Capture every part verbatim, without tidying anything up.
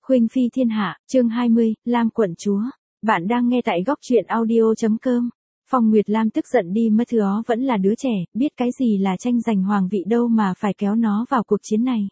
Khuynh Phi Thiên Hạ, chương hai mươi, Lam quận chúa. Bạn đang nghe tại góc truyện audio.com. Phong Nguyệt Lam tức giận đi mất thứ ó vẫn là đứa trẻ, biết cái gì là tranh giành hoàng vị đâu mà phải kéo nó vào cuộc chiến này.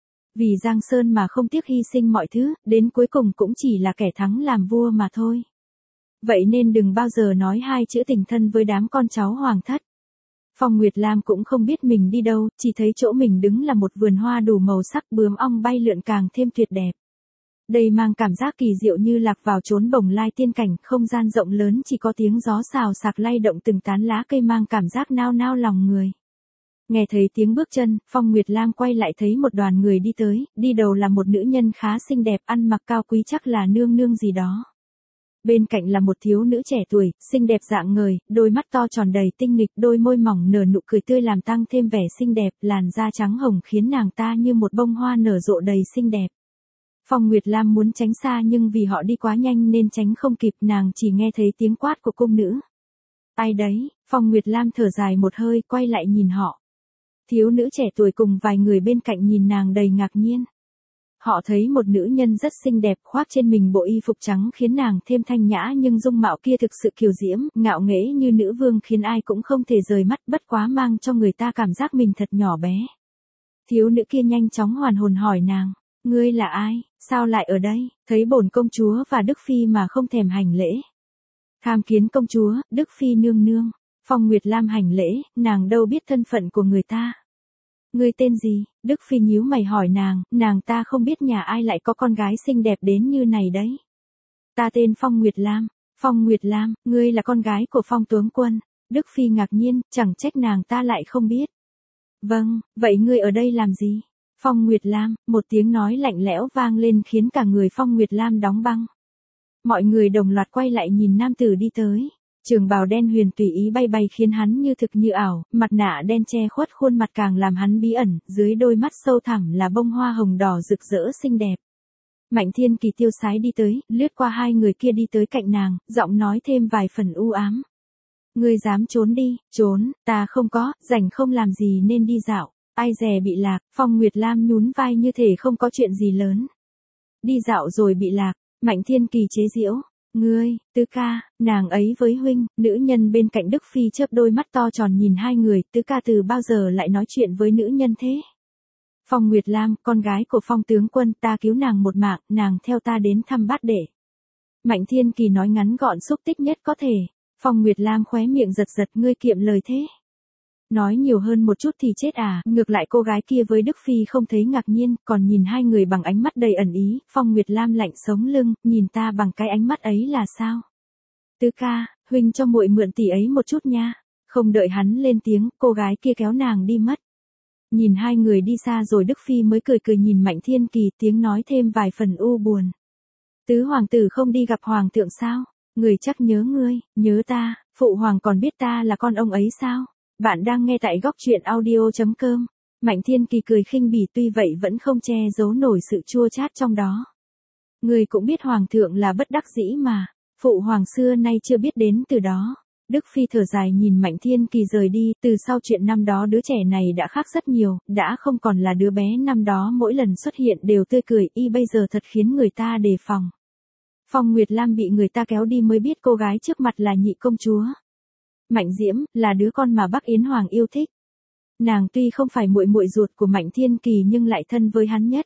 Vì Giang Sơn mà không tiếc hy sinh mọi thứ, đến cuối cùng cũng chỉ là kẻ thắng làm vua mà thôi. Vậy nên đừng bao giờ nói hai chữ tình thân với đám con cháu hoàng thất. Phong Nguyệt Lam cũng không biết mình đi đâu, chỉ thấy chỗ mình đứng là một vườn hoa đủ màu sắc, bướm ong bay lượn càng thêm tuyệt đẹp. Đây mang cảm giác kỳ diệu như lạc vào chốn bồng lai tiên cảnh, không gian rộng lớn chỉ có tiếng gió xào xạc lay động từng tán lá cây mang cảm giác nao nao lòng người. Nghe thấy tiếng bước chân, Phong Nguyệt Lam quay lại thấy một đoàn người đi tới, đi đầu là một nữ nhân khá xinh đẹp ăn mặc cao quý chắc là nương nương gì đó. Bên cạnh là một thiếu nữ trẻ tuổi, xinh đẹp dạng ngời, đôi mắt to tròn đầy tinh nghịch, đôi môi mỏng nở nụ cười tươi làm tăng thêm vẻ xinh đẹp, làn da trắng hồng khiến nàng ta như một bông hoa nở rộ đầy xinh đẹp. Phong Nguyệt Lam muốn tránh xa nhưng vì họ đi quá nhanh nên tránh không kịp, nàng chỉ nghe thấy tiếng quát của cung nữ. Ai đấy? Phong Nguyệt Lam thở dài một hơi, quay lại nhìn họ. Thiếu nữ trẻ tuổi cùng vài người bên cạnh nhìn nàng đầy ngạc nhiên. Họ thấy một nữ nhân rất xinh đẹp khoác trên mình bộ y phục trắng khiến nàng thêm thanh nhã nhưng dung mạo kia thực sự kiều diễm, ngạo nghễ như nữ vương khiến ai cũng không thể rời mắt, bất quá mang cho người ta cảm giác mình thật nhỏ bé. Thiếu nữ kia nhanh chóng hoàn hồn hỏi nàng, ngươi là ai, sao lại ở đây, thấy bổn công chúa và Đức Phi mà không thèm hành lễ. Tham kiến công chúa, Đức Phi nương nương. Phong Nguyệt Lam hành lễ, nàng đâu biết thân phận của người ta. Ngươi tên gì? Đức Phi nhíu mày hỏi nàng, nàng ta không biết nhà ai lại có con gái xinh đẹp đến như này đấy. Ta tên Phong Nguyệt Lam. Phong Nguyệt Lam, ngươi là con gái của Phong tướng quân. Đức Phi ngạc nhiên, chẳng trách nàng ta lại không biết. Vâng, vậy ngươi ở đây làm gì? Phong Nguyệt Lam, một tiếng nói lạnh lẽo vang lên khiến cả người Phong Nguyệt Lam đóng băng. Mọi người đồng loạt quay lại nhìn nam tử đi tới. Trường bào đen huyền tùy ý bay bay khiến hắn như thực như ảo, mặt nạ đen che khuất khuôn mặt càng làm hắn bí ẩn, dưới đôi mắt sâu thẳm là bông hoa hồng đỏ rực rỡ xinh đẹp. Mạnh Thiên Kỳ tiêu sái đi tới, lướt qua hai người kia đi tới cạnh nàng, giọng nói thêm vài phần u ám. Ngươi dám trốn đi, trốn, ta không có, rảnh không làm gì nên đi dạo, ai dè bị lạc. Phong Nguyệt Lam nhún vai như thể không có chuyện gì lớn. Đi dạo rồi bị lạc. Mạnh Thiên Kỳ chế giễu. Ngươi, Tứ ca, nàng ấy với huynh. Nữ nhân bên cạnh Đức Phi chớp đôi mắt to tròn nhìn hai người, Tứ ca từ bao giờ lại nói chuyện với nữ nhân thế? Phong Nguyệt Lam, con gái của Phong tướng quân, ta cứu nàng một mạng, nàng theo ta đến thăm bát đệ. Mạnh Thiên Kỳ nói ngắn gọn xúc tích nhất có thể. Phong Nguyệt Lam khóe miệng giật giật, ngươi kiệm lời thế. Nói nhiều hơn một chút thì chết à, ngược lại cô gái kia với Đức Phi không thấy ngạc nhiên, còn nhìn hai người bằng ánh mắt đầy ẩn ý. Phong Nguyệt Lam lạnh sống lưng, nhìn ta bằng cái ánh mắt ấy là sao? Tứ ca, huynh cho muội mượn tỷ ấy một chút nha. Không đợi hắn lên tiếng, cô gái kia kéo nàng đi mất. Nhìn hai người đi xa rồi Đức Phi mới cười cười nhìn Mạnh Thiên Kỳ, tiếng nói thêm vài phần u buồn. Tứ hoàng tử không đi gặp hoàng thượng sao? Người chắc nhớ ngươi, nhớ ta, phụ hoàng còn biết ta là con ông ấy sao? Bạn đang nghe tại góc truyện audio.com. Mạnh Thiên Kỳ cười khinh bỉ tuy vậy vẫn không che giấu nổi sự chua chát trong đó. Người cũng biết hoàng thượng là bất đắc dĩ mà. Phụ hoàng xưa nay chưa biết đến từ đó. Đức Phi thở dài nhìn Mạnh Thiên Kỳ rời đi. Từ sau chuyện năm đó đứa trẻ này đã khác rất nhiều. Đã không còn là đứa bé năm đó mỗi lần xuất hiện đều tươi cười. Y bây giờ thật khiến người ta đề phòng. Phong Nguyệt Lam bị người ta kéo đi mới biết cô gái trước mặt là nhị công chúa. Mạnh Diễm, là đứa con mà Bắc Yến Hoàng yêu thích. Nàng tuy không phải muội muội ruột của Mạnh Thiên Kỳ nhưng lại thân với hắn nhất.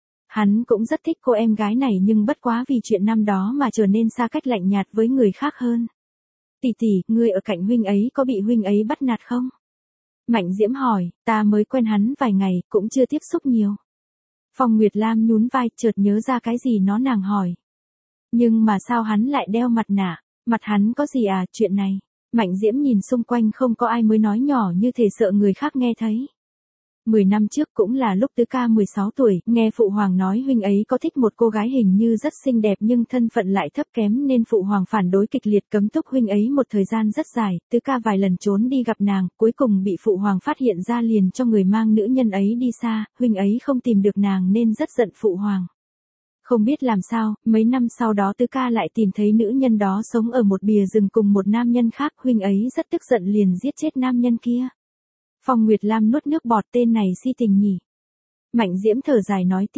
Hắn cũng rất thích cô em gái này nhưng bất quá vì chuyện năm đó mà trở nên xa cách lạnh nhạt với người khác hơn. Tỷ tỷ, ngươi ở cạnh huynh ấy có bị huynh ấy bắt nạt không? Mạnh Diễm hỏi, ta mới quen hắn vài ngày, cũng chưa tiếp xúc nhiều. Phong Nguyệt Lam nhún vai, chợt nhớ ra cái gì nó nàng hỏi. Nhưng mà sao hắn lại đeo mặt nạ? Mặt hắn có gì à, chuyện này? Mạnh Diễm nhìn xung quanh không có ai mới nói nhỏ như thể sợ người khác nghe thấy. Mười năm trước cũng là lúc Tứ ca mười sáu tuổi, nghe phụ hoàng nói huynh ấy có thích một cô gái hình như rất xinh đẹp nhưng thân phận lại thấp kém nên phụ hoàng phản đối kịch liệt cấm túc huynh ấy một thời gian rất dài. Tứ ca vài lần trốn đi gặp nàng, cuối cùng bị phụ hoàng phát hiện ra liền cho người mang nữ nhân ấy đi xa, huynh ấy không tìm được nàng nên rất giận phụ hoàng. Không biết làm sao, mấy năm sau đó Tứ ca lại tìm thấy nữ nhân đó sống ở một bìa rừng cùng một nam nhân khác, huynh ấy rất tức giận liền giết chết nam nhân kia. Phong Nguyệt Lam nuốt nước bọt, tên này si tình nhỉ. Mạnh Diễm thở dài nói tiếp,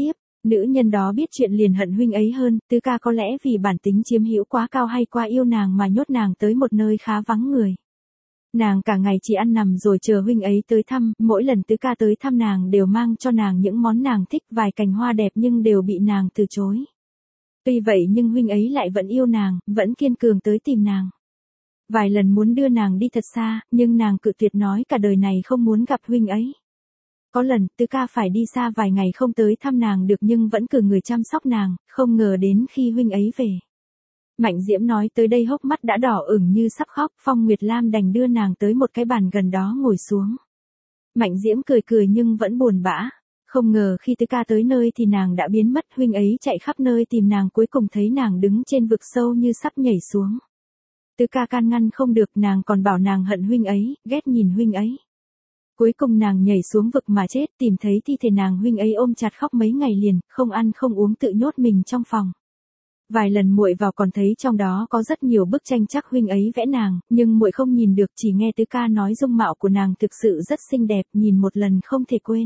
Nữ nhân đó biết chuyện liền hận huynh ấy hơn, Tứ ca có lẽ vì bản tính chiếm hữu quá cao hay quá yêu nàng mà nhốt nàng tới một nơi khá vắng người. Nàng cả ngày chỉ ăn nằm rồi chờ huynh ấy tới thăm, mỗi lần Tứ ca tới thăm nàng đều mang cho nàng những món nàng thích, vài cành hoa đẹp nhưng đều bị nàng từ chối. Tuy vậy nhưng huynh ấy lại vẫn yêu nàng, vẫn kiên cường tới tìm nàng. Vài lần muốn đưa nàng đi thật xa, nhưng nàng cự tuyệt nói cả đời này không muốn gặp huynh ấy. Có lần, Tứ ca phải đi xa vài ngày không tới thăm nàng được nhưng vẫn cử người chăm sóc nàng, không ngờ đến khi huynh ấy về. Mạnh Diễm nói tới đây hốc mắt đã đỏ ửng như sắp khóc, Phong Nguyệt Lam đành đưa nàng tới một cái bàn gần đó ngồi xuống. Mạnh Diễm cười cười nhưng vẫn buồn bã. Không ngờ khi Tứ ca tới nơi thì nàng đã biến mất, huynh ấy chạy khắp nơi tìm nàng cuối cùng thấy nàng đứng trên vực sâu như sắp nhảy xuống. Tứ ca can ngăn không được, nàng còn bảo nàng hận huynh ấy, ghét nhìn huynh ấy. Cuối cùng nàng nhảy xuống vực mà chết, tìm thấy thi thể nàng huynh ấy ôm chặt khóc mấy ngày liền, không ăn không uống tự nhốt mình trong phòng. Vài lần muội vào còn thấy trong đó có rất nhiều bức tranh chắc huynh ấy vẽ nàng, nhưng muội không nhìn được, chỉ nghe Tứ ca nói dung mạo của nàng thực sự rất xinh đẹp, nhìn một lần không thể quên.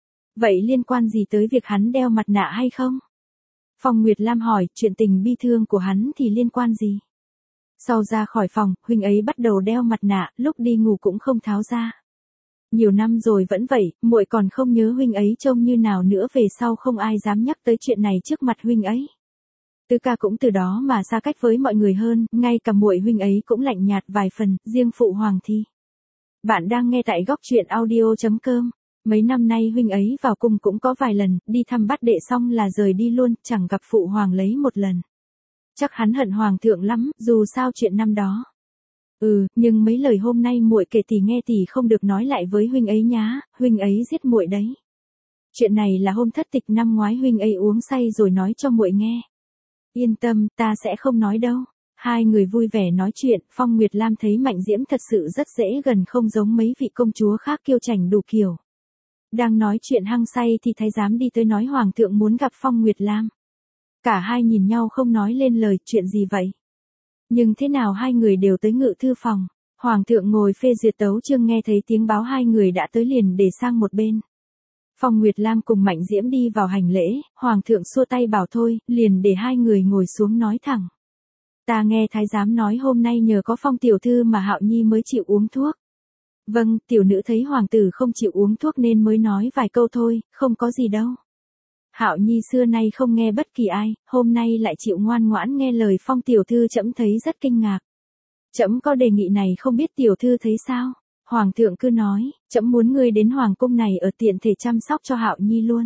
Vậy liên quan gì tới việc hắn đeo mặt nạ hay không? Phong Nguyệt Lam hỏi, chuyện tình bi thương của hắn thì liên quan gì? Sau ra khỏi phòng, huynh ấy bắt đầu đeo mặt nạ, lúc đi ngủ cũng không tháo ra. Nhiều năm rồi vẫn vậy, muội còn không nhớ huynh ấy trông như nào nữa, về sau không ai dám nhắc tới chuyện này trước mặt huynh ấy. Tứ ca cũng từ đó mà xa cách với mọi người hơn, ngay cả muội huynh ấy cũng lạnh nhạt vài phần, riêng phụ hoàng thì. Bạn đang nghe tại góc truyện audio chấm com. Mấy năm nay huynh ấy vào cung cũng có vài lần, đi thăm bát đệ xong là rời đi luôn, chẳng gặp phụ hoàng lấy một lần. Chắc hắn hận hoàng thượng lắm, dù sao chuyện năm đó. Ừ, nhưng mấy lời hôm nay muội kể tỷ nghe tỷ không được nói lại với huynh ấy nhá, huynh ấy giết muội đấy. Chuyện này là hôm thất tịch năm ngoái huynh ấy uống say rồi nói cho muội nghe. Yên tâm, ta sẽ không nói đâu. Hai người vui vẻ nói chuyện, Phong Nguyệt Lam thấy Mạnh Diễm thật sự rất dễ gần, không giống mấy vị công chúa khác kiêu chảnh đủ kiểu. Đang nói chuyện hăng say thì thái giám đi tới nói hoàng thượng muốn gặp Phong Nguyệt Lam. Cả hai nhìn nhau không nói lên lời, chuyện gì vậy? Nhưng thế nào hai người đều tới ngự thư phòng. Hoàng thượng ngồi phê duyệt tấu chương, nghe thấy tiếng báo hai người đã tới liền để sang một bên. Phong Nguyệt Lam cùng Mạnh Diễm đi vào hành lễ, hoàng thượng xua tay bảo thôi, liền để hai người ngồi xuống nói thẳng. Ta nghe thái giám nói hôm nay nhờ có Phong tiểu thư mà Hạo Nhi mới chịu uống thuốc. Vâng, tiểu nữ thấy hoàng tử không chịu uống thuốc nên mới nói vài câu thôi, không có gì đâu. Hạo Nhi xưa nay không nghe bất kỳ ai, hôm nay lại chịu ngoan ngoãn nghe lời Phong tiểu thư, trẫm thấy rất kinh ngạc. Trẫm có đề nghị này không biết tiểu thư thấy sao? Hoàng thượng cứ nói, trẫm muốn ngươi đến hoàng cung này ở tiện thể chăm sóc cho Hạo Nhi luôn.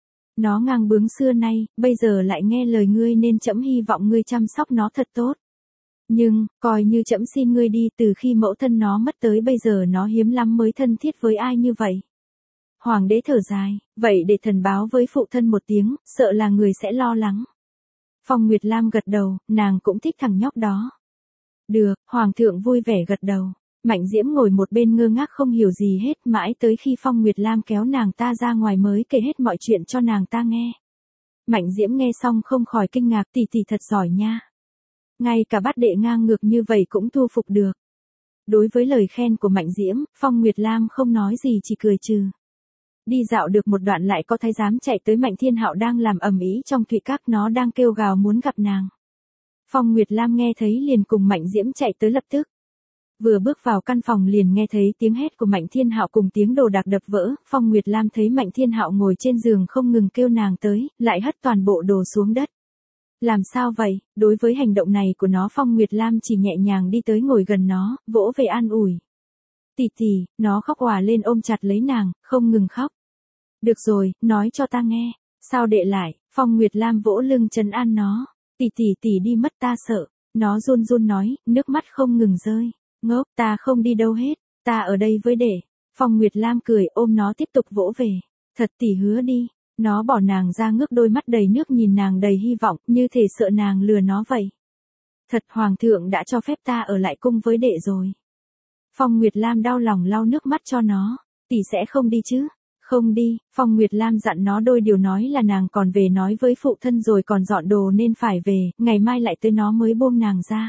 Nó ngang bướng xưa nay, bây giờ lại nghe lời ngươi nên trẫm hy vọng ngươi chăm sóc nó thật tốt. Nhưng, coi như trẫm xin ngươi đi, từ khi mẫu thân nó mất tới bây giờ nó hiếm lắm mới thân thiết với ai như vậy. Hoàng đế thở dài, vậy để thần báo với phụ thân một tiếng, sợ là người sẽ lo lắng. Phong Nguyệt Lam gật đầu, nàng cũng thích thằng nhóc đó. Được, hoàng thượng vui vẻ gật đầu. Mạnh Diễm ngồi một bên ngơ ngác không hiểu gì hết, mãi tới khi Phong Nguyệt Lam kéo nàng ta ra ngoài mới kể hết mọi chuyện cho nàng ta nghe. Mạnh Diễm nghe xong không khỏi kinh ngạc, tỷ tỷ thật giỏi nha. Ngay cả bát đệ ngang ngược như vậy cũng thu phục được. Đối với lời khen của Mạnh Diễm, Phong Nguyệt Lam không nói gì, chỉ cười trừ. Đi dạo được một đoạn lại có thái giám chạy tới, Mạnh Thiên Hạo đang làm ầm ĩ trong thụy các, nó đang kêu gào muốn gặp nàng. Phong Nguyệt Lam nghe thấy liền cùng Mạnh Diễm chạy tới lập tức. Vừa bước vào căn phòng liền nghe thấy tiếng hét của Mạnh Thiên Hạo cùng tiếng đồ đạc đập vỡ, Phong Nguyệt Lam thấy Mạnh Thiên Hạo ngồi trên giường không ngừng kêu nàng tới, lại hất toàn bộ đồ xuống đất. Làm sao vậy? Đối với hành động này của nó, Phong Nguyệt Lam chỉ nhẹ nhàng đi tới ngồi gần nó, vỗ về an ủi. Tỷ tỷ, nó khóc òa lên ôm chặt lấy nàng, không ngừng khóc. Được rồi, nói cho ta nghe, sao đệ lại? Phong Nguyệt Lam vỗ lưng trấn an nó. Tỷ tỷ tỷ đi mất ta sợ. Nó run run nói, nước mắt không ngừng rơi. Ngốc, ta không đi đâu hết, ta ở đây với đệ. Phong Nguyệt Lam cười ôm nó tiếp tục vỗ về. Thật tỷ hứa đi. Nó bỏ nàng ra, ngước đôi mắt đầy nước nhìn nàng đầy hy vọng, như thể sợ nàng lừa nó vậy. Thật, hoàng thượng đã cho phép ta ở lại cung với đệ rồi. Phong Nguyệt Lam đau lòng lau nước mắt cho nó. Tỷ sẽ không đi chứ? Không đi. Phong Nguyệt Lam dặn nó đôi điều, nói là nàng còn về nói với phụ thân rồi còn dọn đồ nên phải về, ngày mai lại tới nó mới buông nàng ra.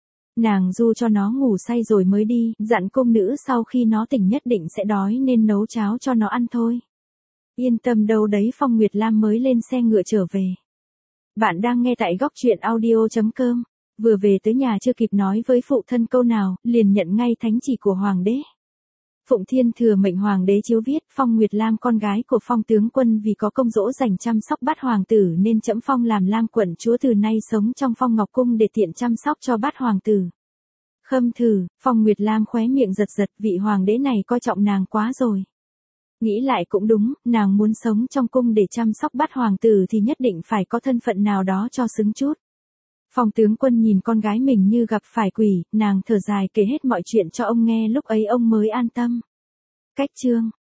Nàng du cho nó ngủ say rồi mới đi, dặn cung nữ sau khi nó tỉnh nhất định sẽ đói nên nấu cháo cho nó ăn thôi. Yên tâm đâu đấy, Phong Nguyệt Lam mới lên xe ngựa trở về. Bạn đang nghe tại góc truyện audio.com. Vừa về tới nhà chưa kịp nói với phụ thân câu nào, liền nhận ngay thánh chỉ của hoàng đế. Phụng Thiên thừa mệnh hoàng đế chiếu viết, Phong Nguyệt Lam con gái của Phong tướng quân vì có công dỗ dành chăm sóc bát hoàng tử nên trẫm phong làm Lam quận chúa, từ nay sống trong Phong Ngọc cung để tiện chăm sóc cho bát hoàng tử. Khâm thử, Phong Nguyệt Lam khóe miệng giật giật, vị hoàng đế này coi trọng nàng quá rồi. Nghĩ lại cũng đúng, nàng muốn sống trong cung để chăm sóc bát hoàng tử thì nhất định phải có thân phận nào đó cho xứng chút. Phong tướng quân nhìn con gái mình như gặp phải quỷ, nàng thở dài kể hết mọi chuyện cho ông nghe, lúc ấy ông mới an tâm. Cách chương